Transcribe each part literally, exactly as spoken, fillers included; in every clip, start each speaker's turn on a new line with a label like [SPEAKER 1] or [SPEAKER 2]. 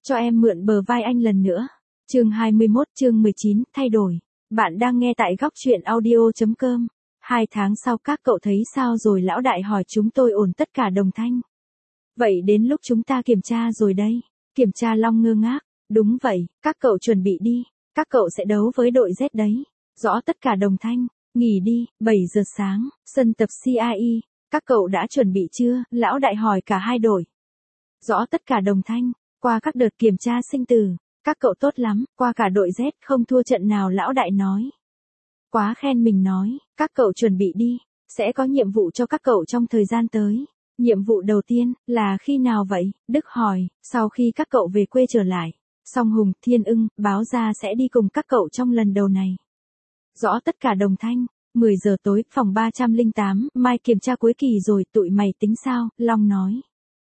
[SPEAKER 1] Cho em mượn bờ vai anh lần nữa. Chương hai mươi mốt, chương mười chín, thay đổi. Bạn đang nghe tại góc truyện audio chấm com. Hai tháng sau các cậu thấy sao rồi? Lão đại hỏi. Chúng tôi ổn tất cả đồng thanh. Vậy đến lúc chúng ta kiểm tra rồi đây. Kiểm tra? Long ngơ ngác. Đúng vậy, các cậu chuẩn bị đi. Các cậu sẽ đấu với đội Z đấy. Rõ tất cả đồng thanh. Nghỉ đi. Bảy giờ sáng, sân tập xê i e. Các cậu đã chuẩn bị chưa? Lão đại hỏi cả hai đội. Rõ tất cả đồng thanh. Qua các đợt kiểm tra sinh tử, các cậu tốt lắm, qua cả đội Z không thua trận nào. Lão đại nói. Quá khen mình nói. Các cậu chuẩn bị đi. Sẽ có nhiệm vụ cho các cậu trong thời gian tới. Nhiệm vụ đầu tiên là khi nào vậy? Đức hỏi. Sau khi các cậu về quê trở lại. Song Hùng, Thiên Ưng báo ra sẽ đi cùng các cậu trong lần đầu này. Rõ tất cả đồng thanh. mười giờ tối, phòng ba trăm lẻ tám, mai kiểm tra cuối kỳ rồi, tụi mày tính sao? Long nói.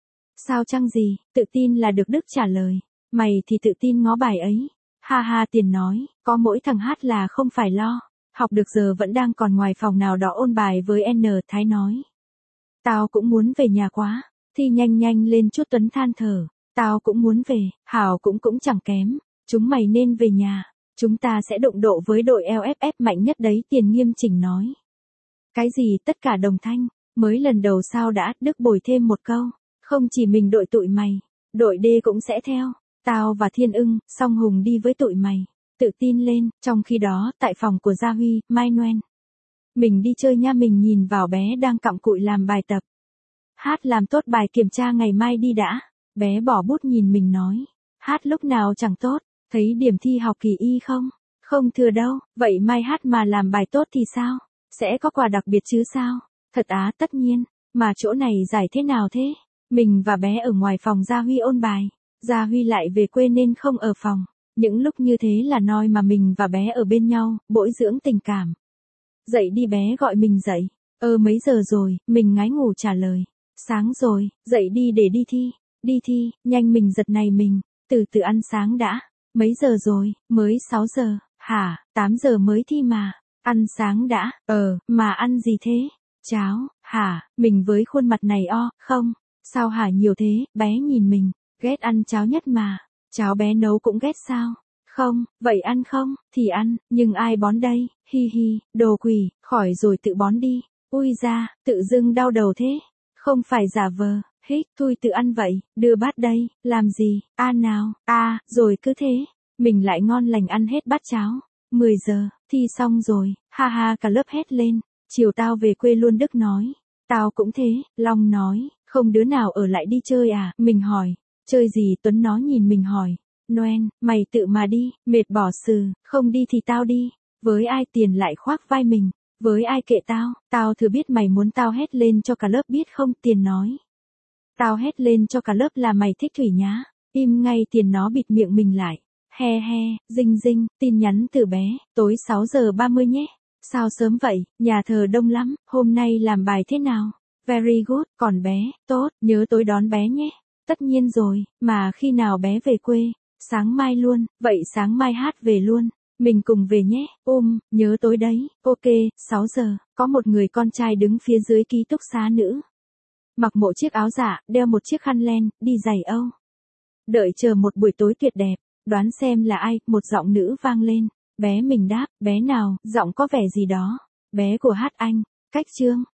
[SPEAKER 1] Sao chăng gì? Tự tin là được. Đức trả lời. Mày thì tự tin ngó bài ấy. Ha ha. Tiền nói. Có mỗi thằng Hát là không phải lo. Học được giờ vẫn đang còn ngoài phòng nào đó ôn bài với N. Thái nói. Tao cũng muốn về nhà quá. Thi nhanh nhanh lên chút. Tuấn than thở. Tao cũng muốn về. Hảo cũng cũng chẳng kém. Chúng mày nên về nhà. Chúng ta sẽ đụng độ với đội lờ ép ép mạnh nhất đấy. Tiền nghiêm chỉnh nói. Cái gì? Tất cả đồng thanh. Mới lần đầu sao đã? Đức bồi thêm một câu. Không chỉ mình đội tụi mày. Đội D cũng sẽ theo. Tao và Thiên Ưng, Song Hùng đi với tụi mày. Tự tin lên. Trong khi đó, tại phòng của Gia Huy, Mai Noen. Mình đi chơi nha. Mình nhìn vào bé đang cặm cụi làm bài tập. Hát làm tốt bài kiểm tra ngày mai đi đã. Bé bỏ bút nhìn mình nói. Hát lúc nào chẳng tốt. Thấy điểm thi học kỳ y không? Không thừa đâu. Vậy mai Hát mà làm bài tốt thì sao? Sẽ có quà đặc biệt chứ sao? Thật á? Tất nhiên. Mà chỗ này giải thế nào thế? Mình và bé ở ngoài phòng Gia Huy ôn bài. Gia Huy lại về quê nên không ở phòng. Những lúc như thế là noi mà mình và bé ở bên nhau, bồi dưỡng tình cảm. Dậy đi. Bé gọi mình dậy. Ơ mấy giờ rồi? Mình ngái ngủ trả lời. Sáng rồi. Dậy đi để đi thi. Đi thi? Nhanh. Mình giật này mình. Từ từ ăn sáng đã. Mấy giờ rồi? Mới sáu giờ. Hả? tám giờ mới thi mà. Ăn sáng đã. Ờ, mà ăn gì thế? Cháo. Hả? Mình với khuôn mặt này o, không. Sao hả nhiều thế? Bé nhìn mình. Ghét ăn cháo nhất mà. Cháo bé nấu cũng ghét sao? Không. Vậy ăn không? Thì ăn, nhưng ai bón đây? Hi hi, đồ quỷ, khỏi rồi tự bón đi. Ui da, tự dưng đau đầu thế. Không phải giả vờ. Hích, thôi tự ăn vậy. Đưa bát đây. Làm gì? A à nào. A, à, rồi cứ thế. Mình lại ngon lành ăn hết bát cháo. mười giờ, thi xong rồi. Ha ha. Cả lớp hét lên. Chiều tao về quê luôn. Đức nói. Tao cũng thế. Long nói. Không đứa nào ở lại đi chơi à? Mình hỏi. Chơi gì? Tuấn nó nhìn mình hỏi. Noen, mày tự mà đi. Mệt bỏ sừ. Không đi thì tao đi. Với ai? Tiền lại khoác vai mình. Với ai? Kệ tao. Tao thừa biết mày muốn tao hét lên cho cả lớp biết không? Tiền nói. Tao hét lên cho cả lớp là mày thích Thủy nhá. Im ngay. Tiền nó bịt miệng mình lại. He he. Dinh dinh. Tin nhắn từ bé. Tối sáu giờ ba mươi nhé. Sao sớm vậy? Nhà thờ đông lắm. Hôm nay làm bài thế nào? Very good. Còn bé? Tốt. Nhớ tối đón bé nhé. Tất nhiên rồi. Mà khi nào bé về quê? Sáng mai luôn. Vậy sáng mai Hát về luôn. Mình cùng về nhé. Ôm. Nhớ tối đấy. Ok. sáu giờ. Có một người con trai đứng phía dưới ký túc xá nữ. Mặc một chiếc áo dạ, đeo một chiếc khăn len, đi giày Âu. Đợi chờ một buổi tối tuyệt đẹp. Đoán xem là ai? Một giọng nữ vang lên. Bé mình đáp. Bé nào? Giọng có vẻ gì đó. Bé của Hát anh. Cách chương.